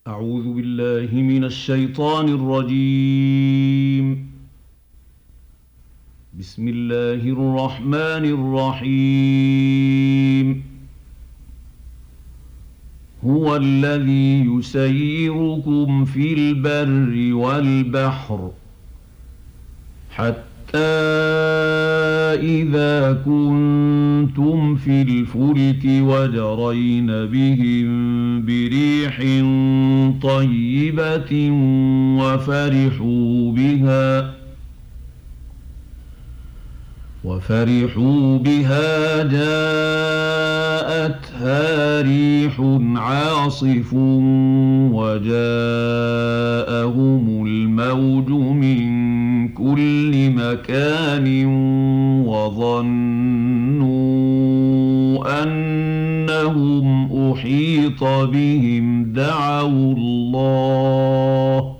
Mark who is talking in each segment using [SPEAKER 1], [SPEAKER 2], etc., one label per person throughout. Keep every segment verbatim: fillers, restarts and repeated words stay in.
[SPEAKER 1] أعوذ بالله من الشيطان الرجيم. بسم الله الرحمن الرحيم. هو الذي يسيركم في البر والبحر حتى إذا كنتم في الفلك وجرين بهم بريح طيبة وفرحوا بها وفرحوا بها جاءتها ريح عاصف وجاءهم الموج من كل مكان وظنوا أنهم أحيط بهم دعوا الله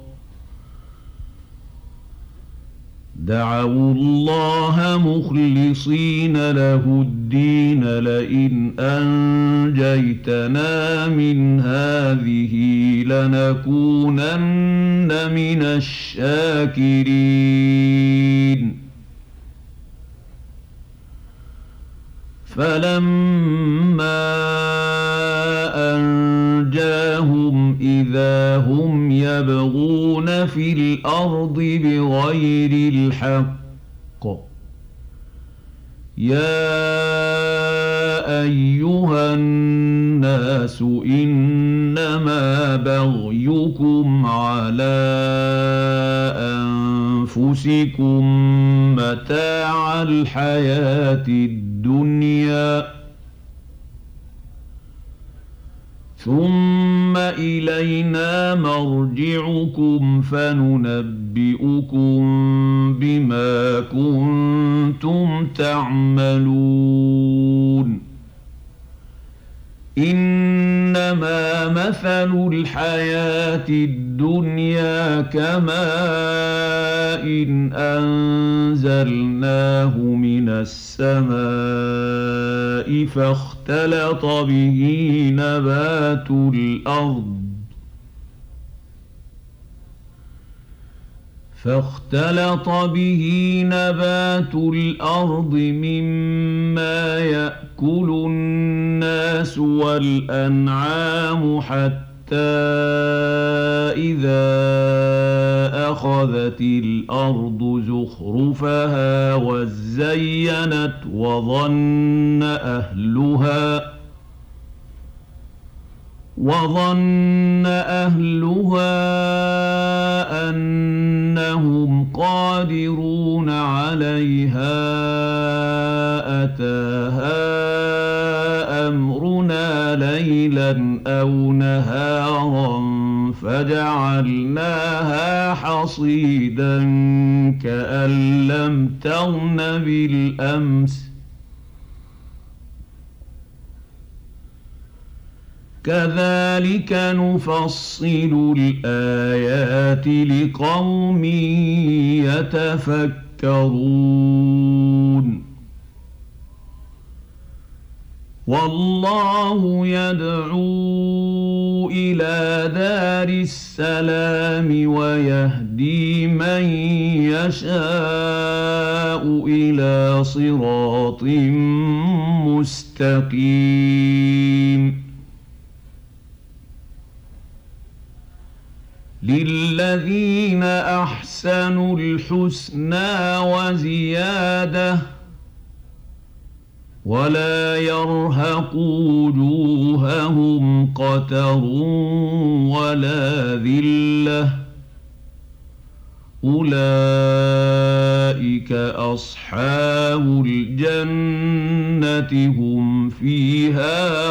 [SPEAKER 1] دعوا الله مخلصين له الدين لئن أنجيتنا من هذه لنكونن من الشاكرين. فلما أنجاهم إذا هم يبغون في الأرض بغير الحق يا أيها الناس إنما بغيكم على أنفسكم متاع الحياة الدنيا ثم إلينا مرجعكم فننبئكم بما كنتم تعملون. إنما مثل الحياة الدنيا كماء إن أنزلناه من السماء فاختلط به نبات الأرض فاختلط به نبات الأرض مما يأكل الناس والأنعام حتى إذا أخذت الأرض زخرفها وزينت وظن أهلها وظن أهلها أنهم قادرون عليها أتاها أمرنا ليلا أو نهارا فجعلناها حصيدا كأن لم تغن بالأمس كذلك نفصل الآيات لقوم يتفكرون. والله يدعو إلى دار السلام ويهدي من يشاء إلى صراط مستقيم. للذين أحسنوا الحسنى وزيادة ولا يرهق وجوههم قتر ولا ذلة أولئك أصحاب الجنة هم فيها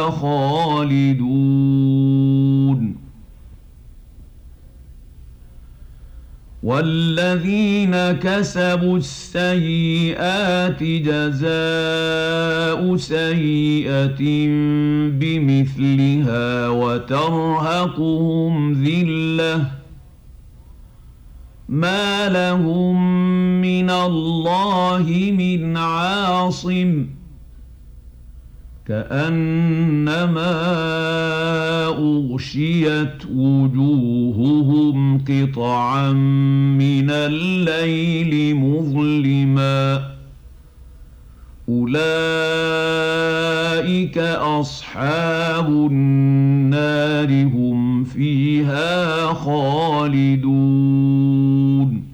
[SPEAKER 1] خالدون. والذين كسبوا السيئات جزاء سيئة بمثلها وترهقهم ذلة ما لهم من الله من عاصم كأنما أغشيت وجوههم قطعا من الليل مظلما أولئك أصحاب النار هم فيها خالدون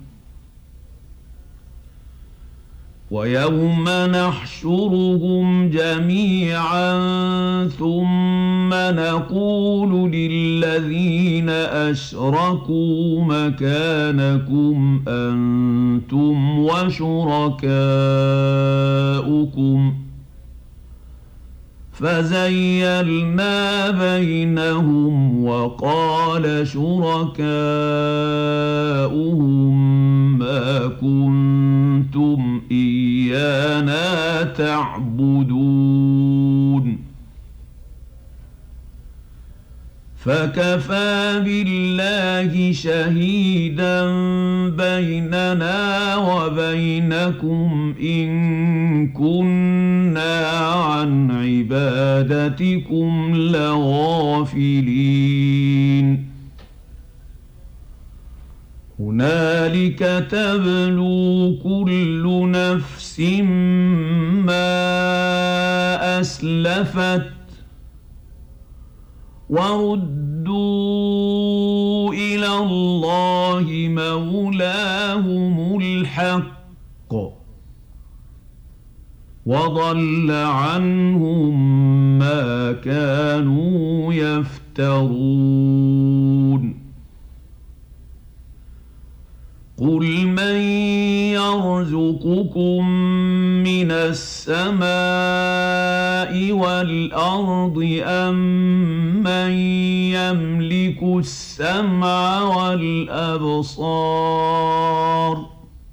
[SPEAKER 1] ويوم نحشرهم جميعا ثم نقول للذين أشركوا مكانكم أنتم وشركاؤكم فزيلنا بينهم وقال شركاؤهم ما كنتم إيانا تعبدون فكفى بالله شهيدا بيننا وبينكم إن كنا عن عبادتكم لغافلين هنالك تبلو كل نفس ما أسلفت وردوا إلى الله مولاهم الحق وضل عنهم ما كانوا يفترون قل من يرزقكم من السماء والأرض أم من يملك السمع والأبصار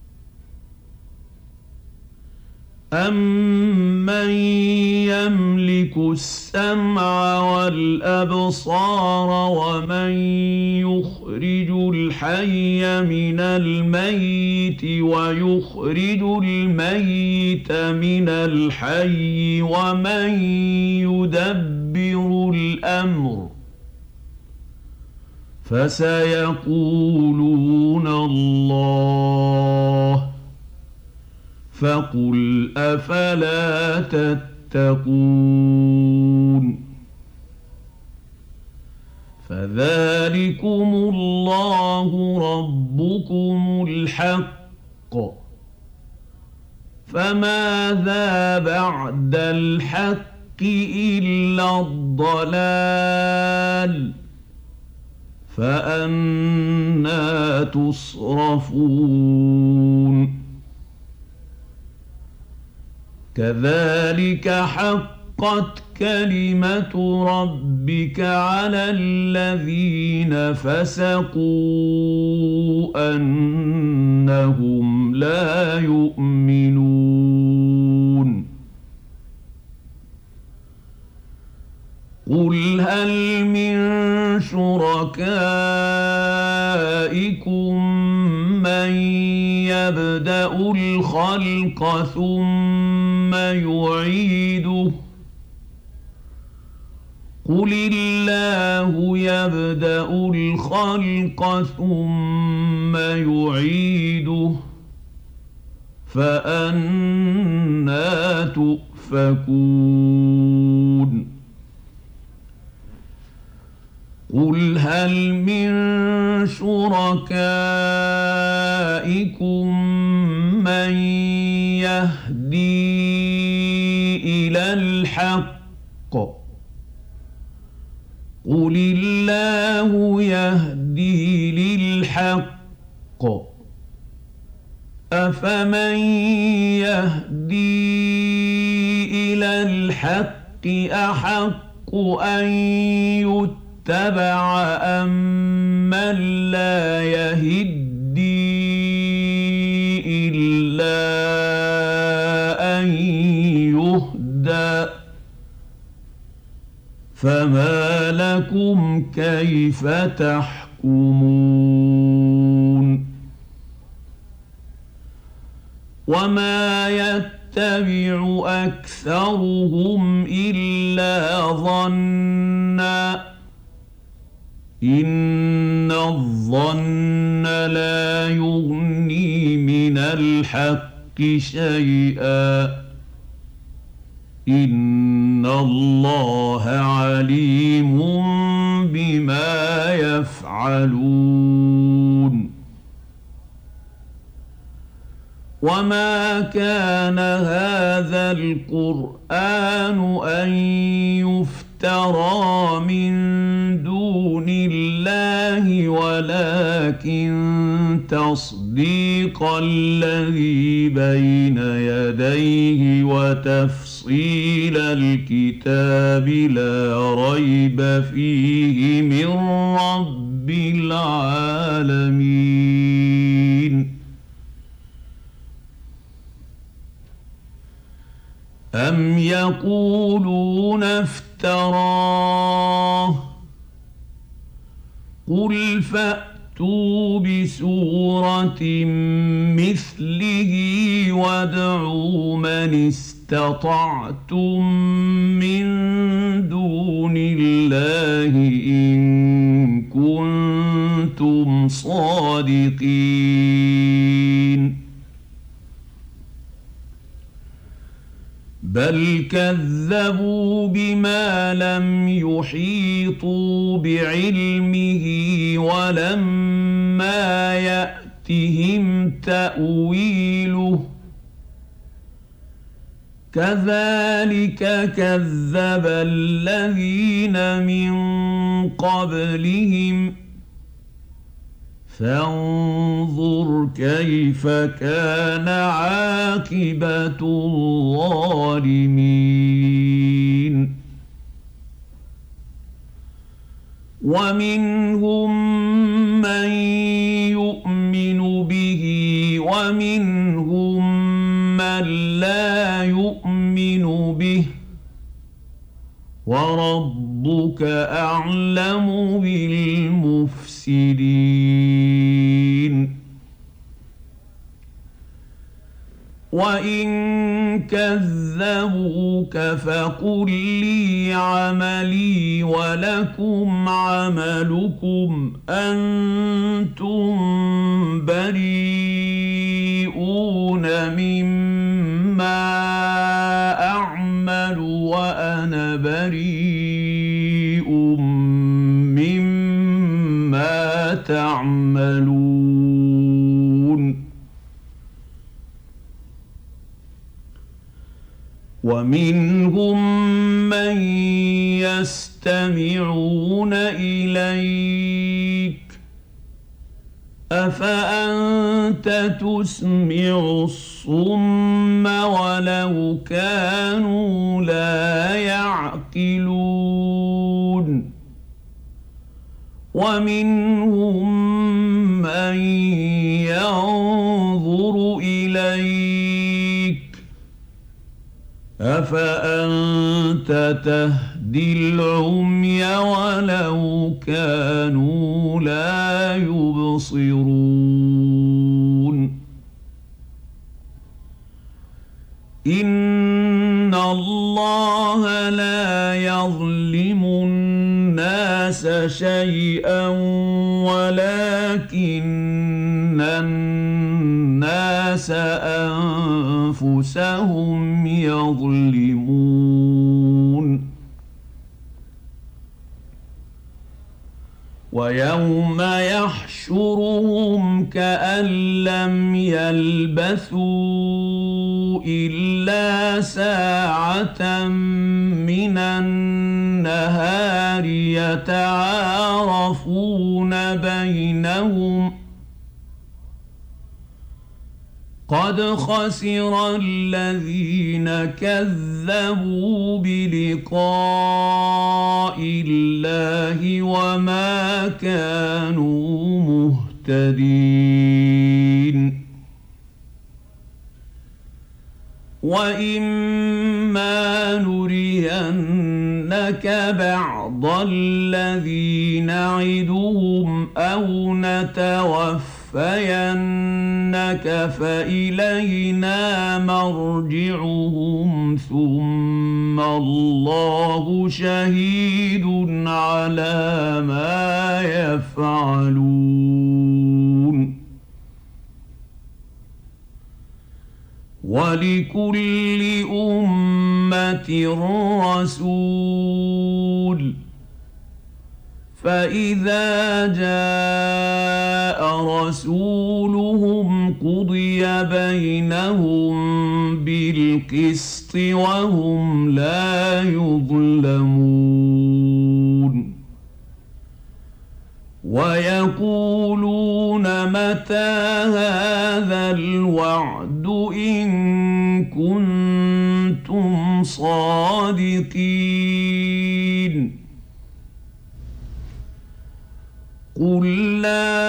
[SPEAKER 1] أَمَّن يَمْلِكُ السَّمْعَ وَالْأَبْصَارَ وَمَن يُخْرِجُ الْحَيَّ مِنَ الْمَيِّتِ وَيُخْرِجُ الْمَيِّتَ مِنَ الْحَيِّ وَمَن يُدَبِّرُ الْأَمْرَ فَسَيَقُولُونَ اللَّهُ فقل أفلا تتقون فذلكم الله ربكم الحق فماذا بعد الحق إلا الضلال فأنى تصرفون كذلك حقت كلمة ربك على الذين فسقوا أنهم لا يؤمنون قل هل من شركائكم من يبدأ الخلق ثم يعيده قل الله يبدأ الخلق ثم يعيده فأنى تؤفكون قل هل من شركائكم من يهدي إلى الحق قل الله يهدي للحق أفمن يهدي إلى الحق أحق أن يتبع اتبع أمن لا يهدي إلا أن يهدى فما لكم كيف تحكمون وما يتبع يتبع أكثرهم إلا ظنا إن الظن لا يغني من الحق شيئا إن الله عليم بما يفعلون وما كان هذا القرآن أن يفترى من دون الله ولكن تصديق الذي بين يديه وتفصيل الكتاب لا ريب فيه من رب العالمين أم يقولون افتراه قل فأتوا بسورة مثله وادعوا من استطعتم من دون الله إن كنتم صادقين بل كذبوا بما لم يحيطوا بعلمه ولما يأتهم تأويله كذلك كذب الذين من قبلهم فانظر كيف كان عاقبة الظالمين ومنهم من يؤمن به ومنهم من لا يؤمن به وربك أعلم بالمفسدين وإن كذبوك فقل لي عملي ولكم عملكم أنتم بريئون مما أعمل وأنا بريء مما تعملون ومنهم من يستمعون إليك أفأنت تسمع الصم ولو كانوا لا يعقلون ومنهم من ينظر إليك أفأنت تهدي العمي ولو كانوا لا يبصرون إن الله لا يظلم الناس شيئا ولكن الناس أنفسهم يظلمون ويوم يحشرهم كأن لم يلبثوا إلا ساعة من النهار يتعارفون بينهم قد خسر الذين كذبوا بلقاء الله وما كانوا مهتدين وإما نرينك بعض الذي نعدهم أو نتوفى لنتوفينك فإلينا مرجعهم ثم الله شهيد على ما يفعلون ولكل أمة رسول فإذا جاء رسولهم قضي بينهم بالقسط وهم لا يظلمون ويقولون متى هذا الوعد إن كنتم صادقين قل لا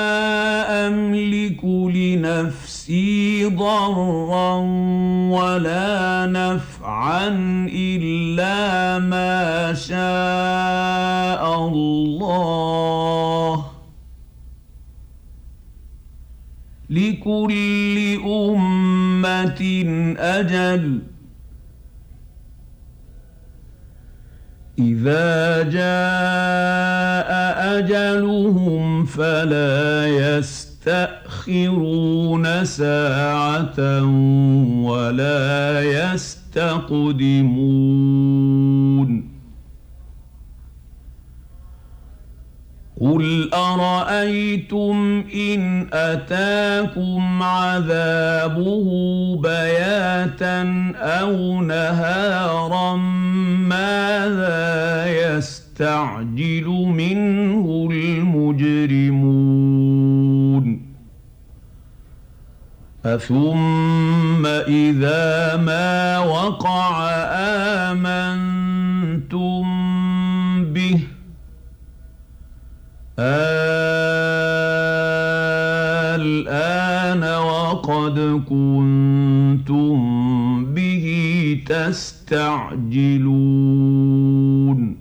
[SPEAKER 1] أملك لنفسي ضرا ولا نفعا إلا ما شاء الله لكل أمة أجل إذا جاء أجلهم فلا يستأخرون ساعة ولا يستقدمون قل أرأيتم إن أتاكم عذابه بياتا أو نهارا ماذا يستعجل منه المجرمون أثم إذا ما وقع آمنتم به الآن وقد كنتم به تستعجلون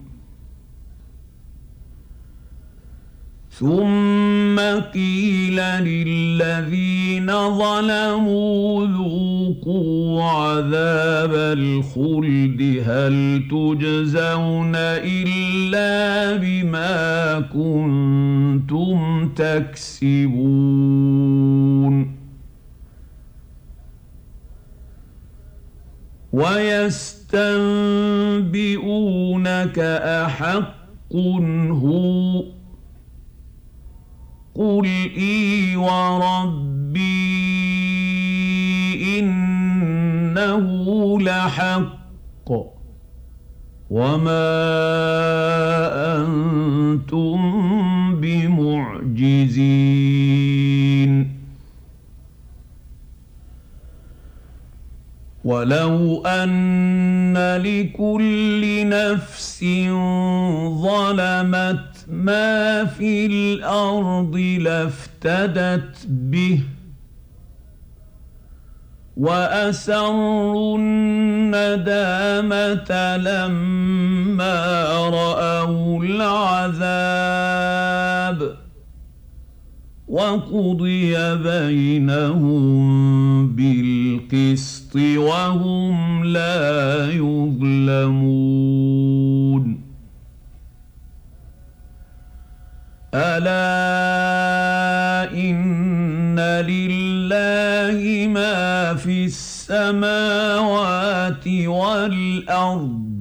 [SPEAKER 1] ثم قيل للذين ظلموا ذوقوا عذاب الخلد هل تجزون إلا بما كنتم تكسبون ويستنبئونك أحق هو قل إي وربي إنه لحق وما أنتم بمعجزين ولو أن لكل نفس ظلمت ما في الأرض لافتدت به وأسروا الندامة لما رأوا العذاب وقضي بينهم بالقسط وهم لا يظلمون ألا إن لله ما في السماوات والأرض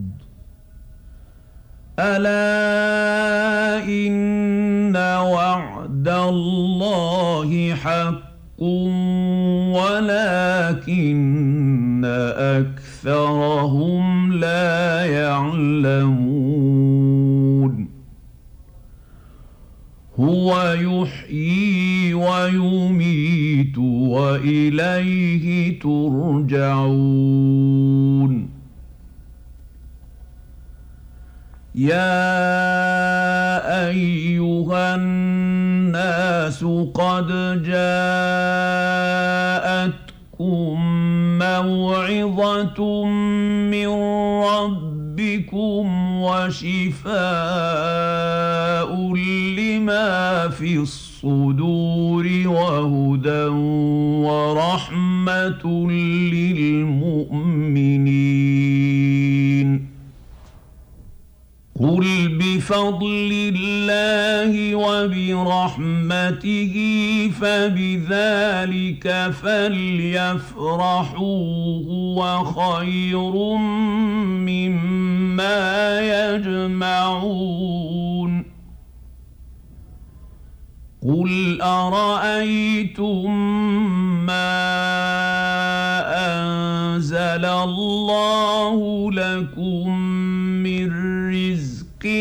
[SPEAKER 1] ألا إن وعد الله حق ولكن أكثرهم لا يعلمون هو يحيي ويميت وإليه ترجعون يا أيها الناس قد جاءتكم موعظة من ربكم وشفاء لما ما في الصدور وهدى ورحمة للمؤمنين. قل بفضل الله وبرحمته فبذلك فليفرحوا هو خير مما يجمعون. قل أرأيتم ما أنزل الله لكم من رزق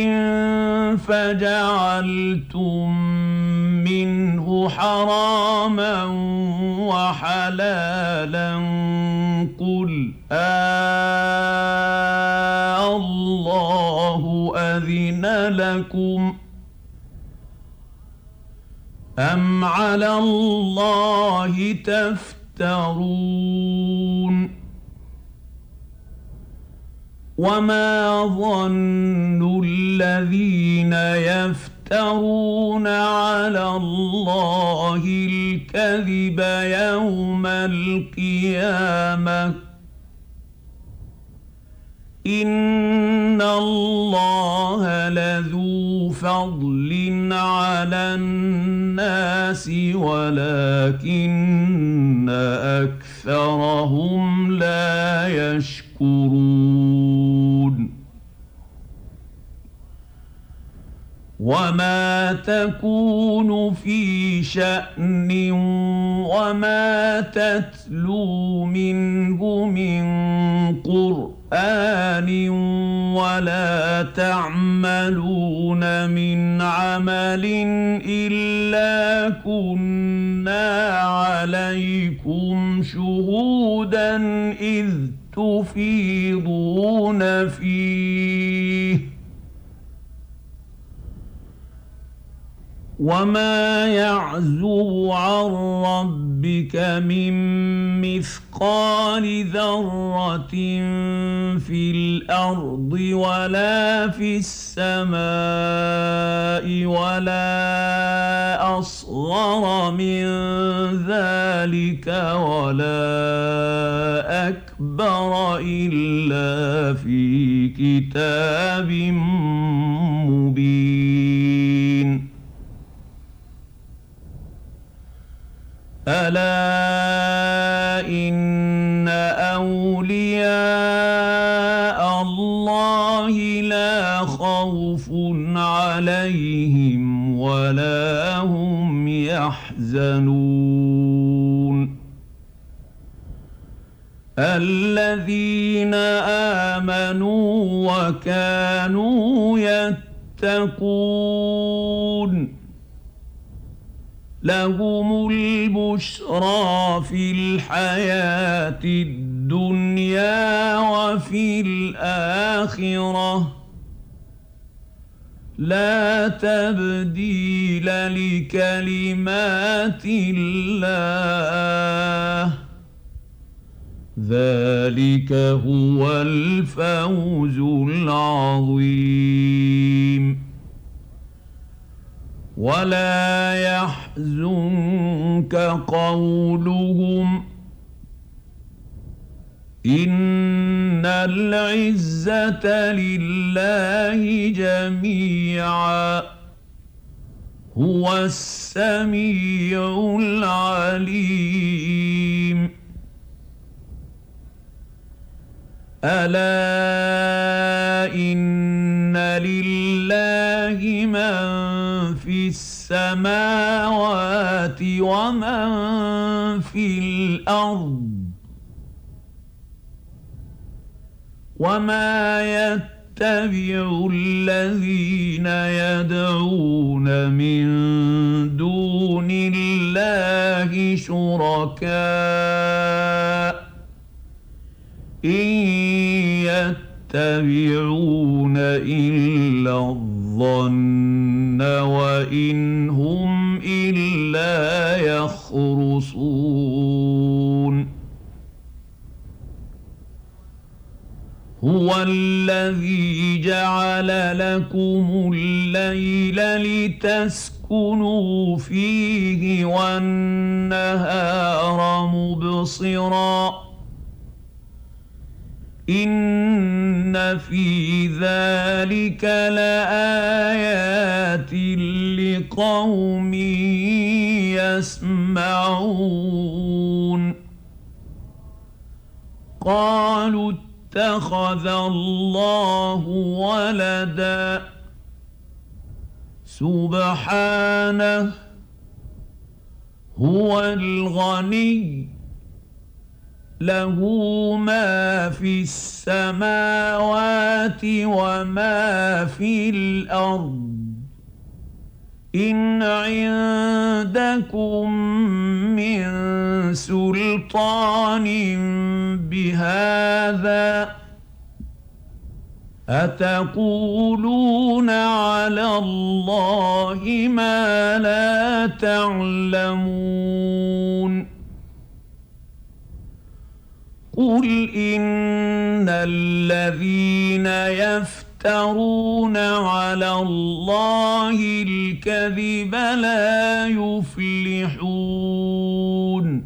[SPEAKER 1] فجعلتم منه حراما وحلالا قل آه الله أذن لكم أم على الله تفترون. وما ظن الذين يفترون على الله الكذب يوم القيامة إن الله لذو فضل على الناس ولكن أكثرهم لا يشكرون. وما تكون في شأن وما تتلو منه من قرآن ولا تعملون من عمل إلا كنا عليكم شهودا إذ تفيضون فيه وما يعزب عن ربك من مثقال ذرة في الأرض ولا في السماء ولا أصغر من ذلك ولا أكبر إلا في كتاب مبين. ألا إن أولياء الله لا خوف عليهم ولا هم يحزنون. الذين آمنوا وكانوا يتقون لهم البشرى في الحياة الدنيا وفي الآخرة لا تبديل لكلمات الله ذلك هو الفوز العظيم. ولا يحزنك قولهم إن العزة لله جميعا هو السميع العليم. ألا إن لله من في السماوات ومن في الأرض وما يتبع الذين يدعون من دون الله شركاء إن يتبعون إلا الظن وإن هم إلا يخرصون. هو الذي جعل لكم الليل لتسكنوا فيه والنهار مبصرا إن في ذلك لآيات لقوم يسمعون قالوا اتخذ الله ولدا سبحانه هو الغني له ما في السماوات وما في الأرض إن عندكم من سلطان بهذا أتقولون على الله ما لا تعلمون قل إن الذين يفترون على الله الكذب لا يفلحون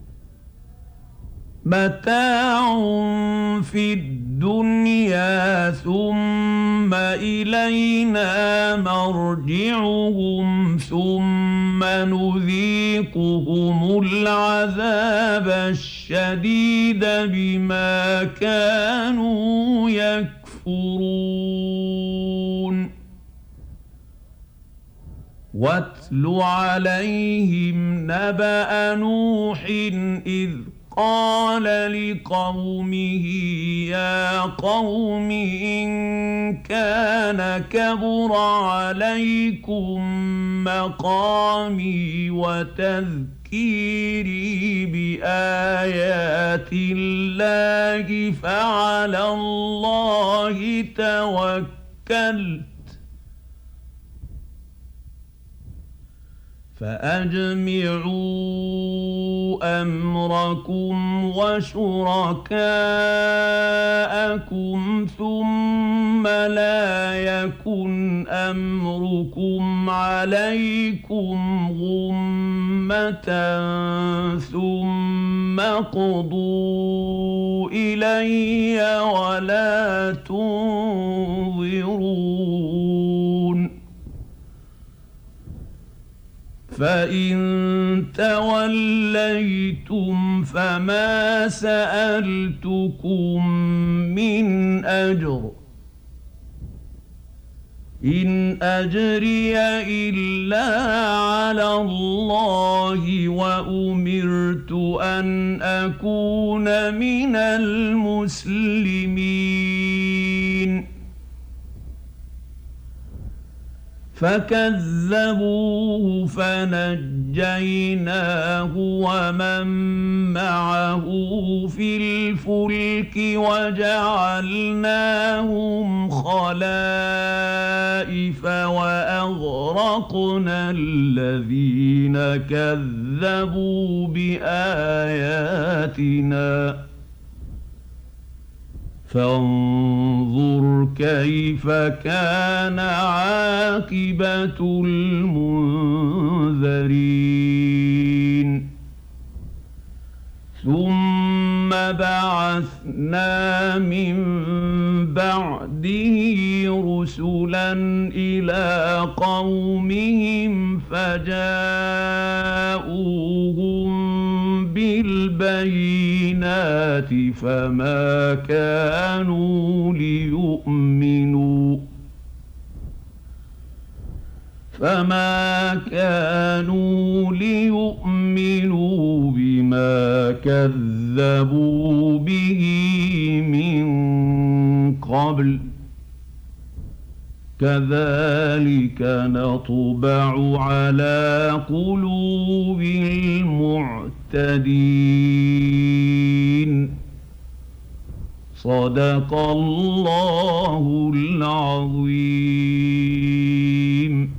[SPEAKER 1] متاع في الدنيا ثم إلينا مرجعهم ثم نذيقهم العذاب الشديد بما كانوا يكفرون واتل عليهم نبأ نوح إذ قال لقومه يا قوم إن كان كبر عليكم مقامي وتذكيري بآيات الله فعلى الله توكلت فأجمعوا أمركم وشركاءكم ثم لا يكن أمركم عليكم غمة ثم اقضوا إلي ولا تنظرون فإن توليتم فما سألتكم من أجر إن أجري إلا على الله وأمرت أن أكون من المسلمين فكذبوه فنجيناه ومن معه في الفلك وجعلناهم خلائف وأغرقنا الذين كذبوا بآياتنا فانظر كيف كان عاقبة المنذرين ثم بعثنا من بعده رسلا إلى قومهم فجاءوهم بالبينات فما كانوا ليؤمنوا فما كانوا ليؤمنوا بما كذبوا به من قبل كذلك نطبع على قلوب المعتدين صدق الله العظيم.